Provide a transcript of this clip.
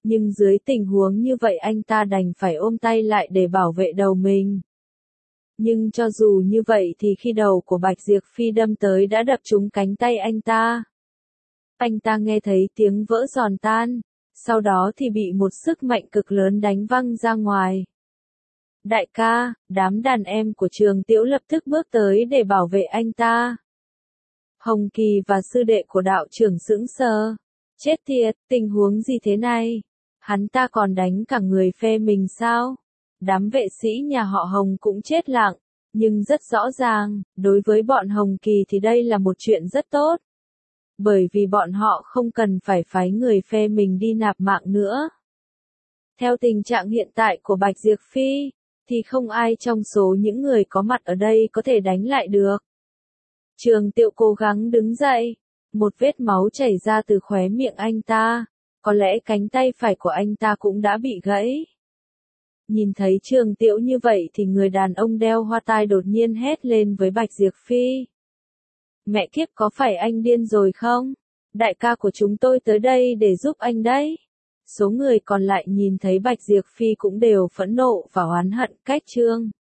Nhưng dưới tình huống như vậy anh ta đành phải ôm tay lại để bảo vệ đầu mình. Nhưng cho dù như vậy thì khi đầu của Bạch Diệp Phi đâm tới đã đập trúng cánh tay anh ta. Anh ta nghe thấy tiếng vỡ giòn tan, sau đó thì bị một sức mạnh cực lớn đánh văng ra ngoài. Đại ca, đám đàn em của Trường Tiễu lập tức bước tới để bảo vệ anh ta. Hồng Kỳ và sư đệ của đạo trưởng sững sờ. Chết tiệt, tình huống gì thế này? Hắn ta còn đánh cả người phe mình sao? Đám vệ sĩ nhà họ Hồng cũng chết lặng, nhưng rất rõ ràng, đối với bọn Hồng Kỳ thì đây là một chuyện rất tốt. Bởi vì bọn họ không cần phải phái người phe mình đi nạp mạng nữa. Theo tình trạng hiện tại của Bạch Diệp Phi, thì không ai trong số những người có mặt ở đây có thể đánh lại được. Trường Tiệu cố gắng đứng dậy, một vết máu chảy ra từ khóe miệng anh ta, có lẽ cánh tay phải của anh ta cũng đã bị gãy. Nhìn thấy Trường Tiệu như vậy thì người đàn ông đeo hoa tai đột nhiên hét lên với Bạch Diệp Phi. Mẹ kiếp, có phải anh điên rồi không? Đại ca của chúng tôi tới đây để giúp anh đấy. Số người còn lại nhìn thấy Bạch Diệp Phi cũng đều phẫn nộ và oán hận cách Trương